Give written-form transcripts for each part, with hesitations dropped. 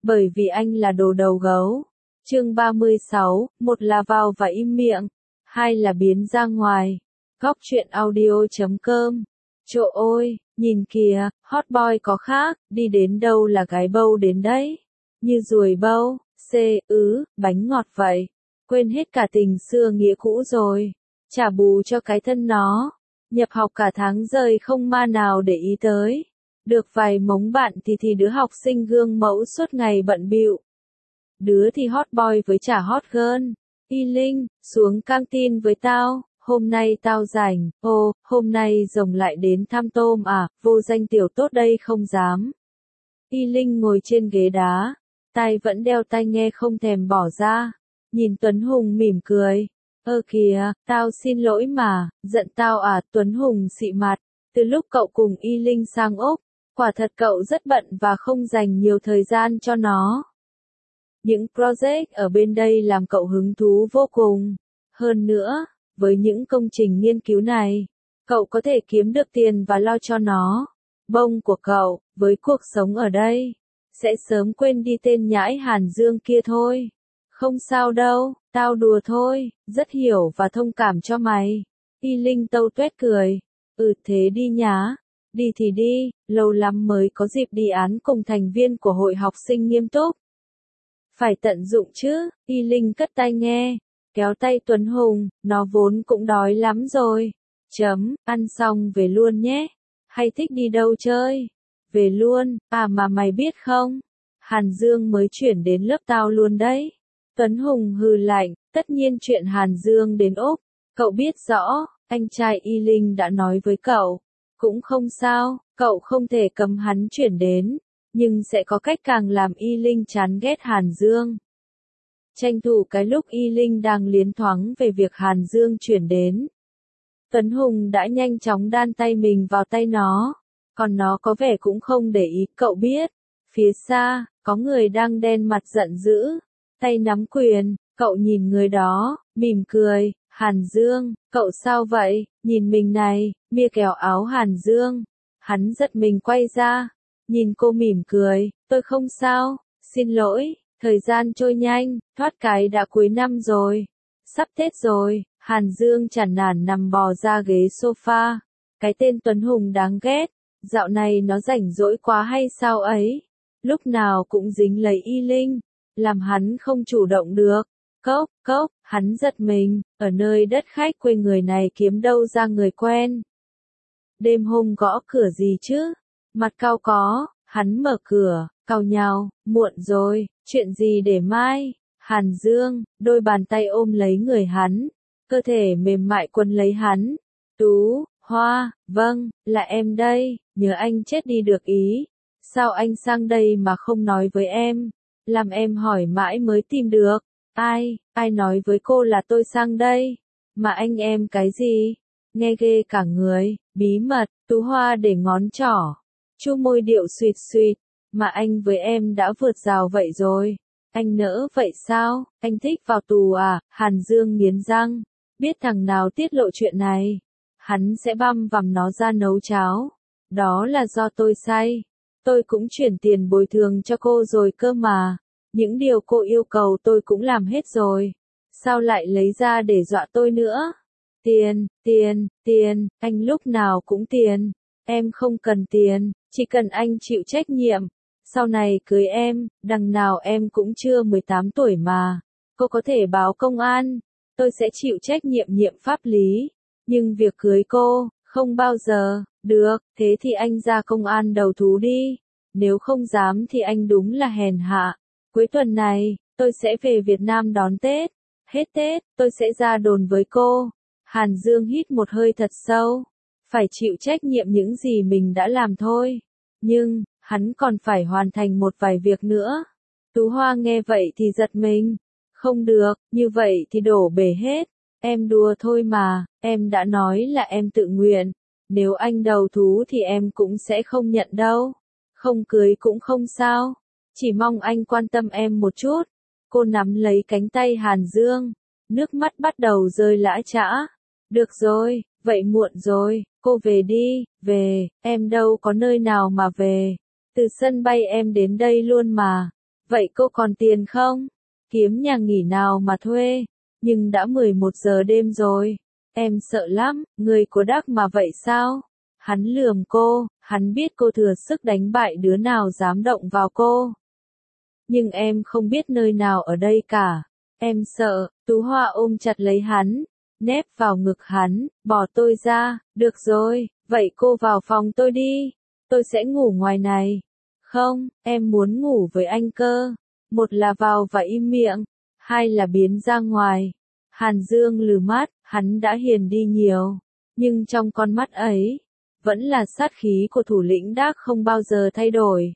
Bởi vì anh là đồ đầu gấu. Chương 36, một là vào và im miệng, hai là biến ra ngoài. Góc truyện audio.com. Trời ơi, nhìn kìa, hot boy có khác, đi đến đâu là gái bâu đến đấy. Như ruồi bâu, bánh ngọt vậy. Quên hết cả tình xưa nghĩa cũ rồi. Trả bù cho cái thân nó. Nhập học cả tháng rời không ma nào để ý tới. Được vài mống bạn thì đứa học sinh gương mẫu suốt ngày bận bịu. Đứa thì hot boy với chả hot girl. Y Linh, xuống căng tin với tao, hôm nay tao rảnh, hôm nay rồng lại đến thăm tôm à, vô danh tiểu tốt đây không dám. Y Linh ngồi trên ghế đá, tai vẫn đeo tai nghe không thèm bỏ ra, nhìn Tuấn Hùng mỉm cười. Kìa, tao xin lỗi mà, giận tao à, Tuấn Hùng xị mặt, từ lúc cậu cùng Y Linh sang Úc, quả thật cậu rất bận và không dành nhiều thời gian cho nó. Những project ở bên đây làm cậu hứng thú vô cùng. Hơn nữa, với những công trình nghiên cứu này, cậu có thể kiếm được tiền và lo cho nó. Bông của cậu, với cuộc sống ở đây, sẽ sớm quên đi tên nhãi Hàn Dương kia thôi. Không sao đâu, tao đùa thôi, rất hiểu và thông cảm cho mày. Y Linh tâu tuét cười. Thế đi nhá. Đi thì đi, lâu lắm mới có dịp đi án cùng thành viên của hội học sinh nghiêm túc. Phải tận dụng chứ, Y Linh cất tai nghe, kéo tay Tuấn Hùng, nó vốn cũng đói lắm rồi. Ăn xong về luôn nhé. Hay thích đi đâu chơi? Về luôn, mà mày biết không? Hàn Dương mới chuyển đến lớp tao luôn đấy. Tuấn Hùng hừ lạnh, tất nhiên chuyện Hàn Dương đến Úc, cậu biết rõ, anh trai Y Linh đã nói với cậu. Cũng không sao, cậu không thể cấm hắn chuyển đến. Nhưng sẽ có cách càng làm Y Linh chán ghét Hàn Dương. Tranh thủ cái lúc Y Linh đang liến thoáng về việc Hàn Dương chuyển đến. Tuấn Hùng đã nhanh chóng đan tay mình vào tay nó. Còn nó có vẻ cũng không để ý, cậu biết. Phía xa, có người đang đen mặt giận dữ. Tay nắm quyền, cậu nhìn người đó, mỉm cười. Hàn Dương, cậu sao vậy? Nhìn mình này, mia kéo áo Hàn Dương. Hắn giật mình quay ra. Nhìn cô mỉm cười, tôi không sao, xin lỗi, thời gian trôi nhanh, thoát cái đã cuối năm rồi. Sắp Tết rồi, Hàn Dương chán nản nằm bò ra ghế sofa. Cái tên Tuấn Hùng đáng ghét, dạo này nó rảnh rỗi quá hay sao ấy. Lúc nào cũng dính lấy Y Linh, làm hắn không chủ động được. Cốc, hắn giật mình, ở nơi đất khách quê người này kiếm đâu ra người quen. Đêm hôm gõ cửa gì chứ? Mặt cau có, hắn mở cửa, cau nhào, muộn rồi, chuyện gì để mai? Hàn Dương, đôi bàn tay ôm lấy người hắn, cơ thể mềm mại quấn lấy hắn. Tú, Hoa, vâng, là em đây, nhớ anh chết đi được ý. Sao anh sang đây mà không nói với em? Làm em hỏi mãi mới tìm được. Ai nói với cô là tôi sang đây? Mà anh em cái gì? Nghe ghê cả người, bí mật, Tú Hoa để ngón trỏ. Chu môi điệu suýt suýt, mà anh với em đã vượt rào vậy rồi. Anh nỡ vậy sao? Anh thích vào tù à? Hàn Dương nghiến răng. Biết thằng nào tiết lộ chuyện này, hắn sẽ băm vằm nó ra nấu cháo. Đó là do tôi say. Tôi cũng chuyển tiền bồi thường cho cô rồi cơ mà. Những điều cô yêu cầu tôi cũng làm hết rồi. Sao lại lấy ra để dọa tôi nữa? Tiền, anh lúc nào cũng tiền. Em không cần tiền, chỉ cần anh chịu trách nhiệm. Sau này cưới em, đằng nào em cũng chưa 18 tuổi mà. Cô có thể báo công an, tôi sẽ chịu trách nhiệm pháp lý. Nhưng việc cưới cô, không bao giờ, được, thế thì anh ra công an đầu thú đi. Nếu không dám thì anh đúng là hèn hạ. Cuối tuần này, tôi sẽ về Việt Nam đón Tết. Hết Tết, tôi sẽ ra đồn với cô. Hàn Dương hít một hơi thật sâu. Phải chịu trách nhiệm những gì mình đã làm thôi. Nhưng, hắn còn phải hoàn thành một vài việc nữa. Tú Hoa nghe vậy thì giật mình. Không được, như vậy thì đổ bể hết. Em đùa thôi mà, em đã nói là em tự nguyện. Nếu anh đầu thú thì em cũng sẽ không nhận đâu. Không cưới cũng không sao. Chỉ mong anh quan tâm em một chút. Cô nắm lấy cánh tay Hàn Dương. Nước mắt bắt đầu rơi lã chã. Được rồi, vậy muộn rồi, cô về đi, về, em đâu có nơi nào mà về. Từ sân bay em đến đây luôn mà. vậy cô còn tiền không? Kiếm nhà nghỉ nào mà thuê? Nhưng đã 11 giờ đêm rồi. Em sợ lắm, người của Đắc mà vậy sao? Hắn lườm cô, hắn biết cô thừa sức đánh bại đứa nào dám động vào cô. Nhưng em không biết nơi nào ở đây cả. Em sợ. Tú Hoa ôm chặt lấy hắn, nép vào ngực hắn, bỏ tôi ra. Được rồi, vậy cô vào phòng tôi đi. Tôi sẽ ngủ ngoài này. Không, em muốn ngủ với anh cơ. Một là vào và im miệng, hai là biến ra ngoài. Hàn Dương lừ mắt, hắn đã hiền đi nhiều. Nhưng trong con mắt ấy, vẫn là sát khí của thủ lĩnh Đắc không bao giờ thay đổi.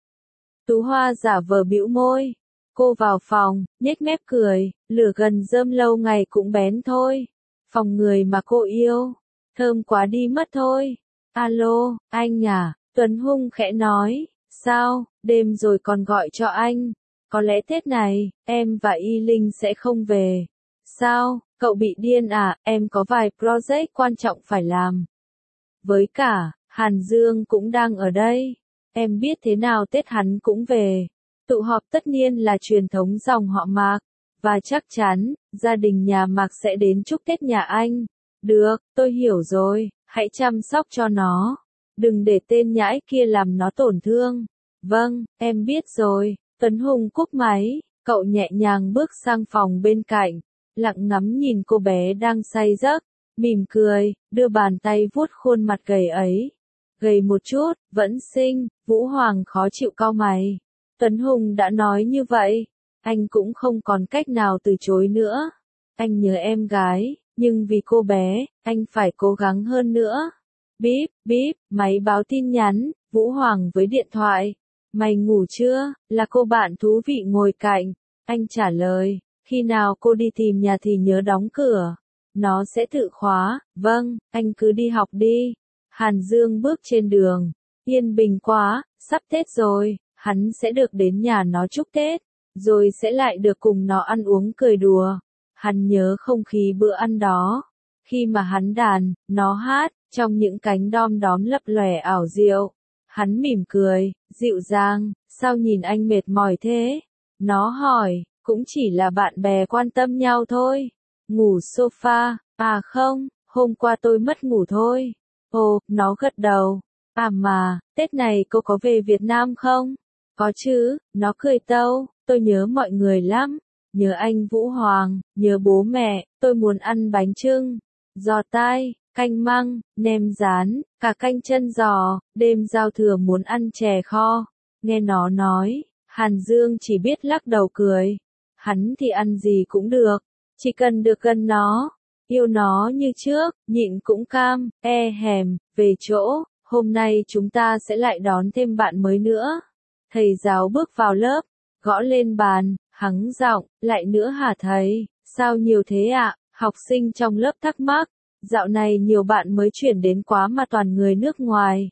Tú Hoa giả vờ bĩu môi. Cô vào phòng, nhếch mép cười, lửa gần rơm lâu ngày cũng bén thôi. Phòng người mà cô yêu, thơm quá đi mất thôi. Alo, anh à, Tuấn Hung khẽ nói, sao, đêm rồi còn gọi cho anh. Có lẽ Tết này, em và Y Linh sẽ không về. Sao, cậu bị điên à, em có vài project quan trọng phải làm. Với cả, Hàn Dương cũng đang ở đây. Em biết thế nào Tết hắn cũng về. Tụ họp tất nhiên là truyền thống dòng họ Mạc. Và chắc chắn, gia đình nhà Mạc sẽ đến chúc Tết nhà anh. Được, tôi hiểu rồi, hãy chăm sóc cho nó. Đừng để tên nhãi kia làm nó tổn thương. Vâng, em biết rồi. Tuấn Hùng cúp máy, cậu nhẹ nhàng bước sang phòng bên cạnh, lặng ngắm nhìn cô bé đang say giấc, mỉm cười, đưa bàn tay vuốt khuôn mặt gầy ấy. Gầy một chút, vẫn xinh. Vũ Hoàng khó chịu cau mày. Tuấn Hùng đã nói như vậy, anh cũng không còn cách nào từ chối nữa. Anh nhớ em gái, nhưng vì cô bé, anh phải cố gắng hơn nữa. Bíp, bíp, máy báo tin nhắn, Vũ Hoàng với điện thoại. Mày ngủ chưa? Là cô bạn thú vị ngồi cạnh. Anh trả lời, khi nào cô đi tìm nhà thì nhớ đóng cửa. Nó sẽ tự khóa. Vâng, anh cứ đi học đi. Hàn Dương bước trên đường. Yên bình quá, sắp Tết rồi, hắn sẽ được đến nhà nó chúc Tết, rồi sẽ lại được cùng nó ăn uống cười đùa. Hắn nhớ không khí bữa ăn đó. Khi mà hắn đàn, nó hát, trong những cánh đom đóm lấp lòe ảo diệu. Hắn mỉm cười, dịu dàng, sao nhìn anh mệt mỏi thế? Nó hỏi, cũng chỉ là bạn bè quan tâm nhau thôi. Ngủ sofa, à không, hôm qua tôi mất ngủ thôi. Ồ, nó gật đầu. À mà, Tết này cô có về Việt Nam không? Có chứ, nó cười tâu, tôi nhớ mọi người lắm. Nhớ anh Vũ Hoàng, nhớ bố mẹ, tôi muốn ăn bánh chưng, giò tai, canh măng, nem rán, cả canh chân giò, đêm giao thừa muốn ăn chè kho. Nghe nó nói, Hàn Dương chỉ biết lắc đầu cười. Hắn thì ăn gì cũng được, chỉ cần được gần nó, yêu nó như trước, nhịn cũng cam, hèm, về chỗ, hôm nay chúng ta sẽ lại đón thêm bạn mới nữa. Thầy giáo bước vào lớp, gõ lên bàn, hắng giọng, lại nữa hả thầy, sao nhiều thế ạ? Học sinh trong lớp thắc mắc, dạo này nhiều bạn mới chuyển đến quá mà toàn người nước ngoài.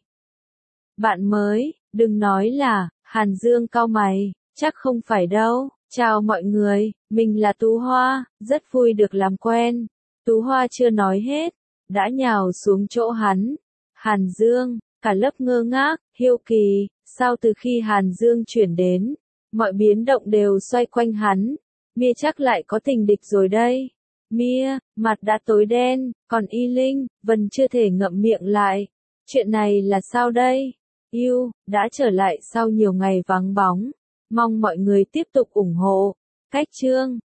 Bạn mới, đừng nói là, Hàn Dương cau mày, chắc không phải đâu. Chào mọi người, mình là Tú Hoa, rất vui được làm quen. Tú Hoa chưa nói hết, đã nhào xuống chỗ hắn. Hàn Dương, cả lớp ngơ ngác, hiếu kỳ, sao từ khi Hàn Dương chuyển đến, mọi biến động đều xoay quanh hắn. Mia chắc lại có tình địch rồi đây. Mia, mặt đã tối đen, còn Y Linh, vẫn chưa thể ngậm miệng lại. Chuyện này là sao đây? Yêu, đã trở lại sau nhiều ngày vắng bóng. Mong mọi người tiếp tục ủng hộ. Cách chương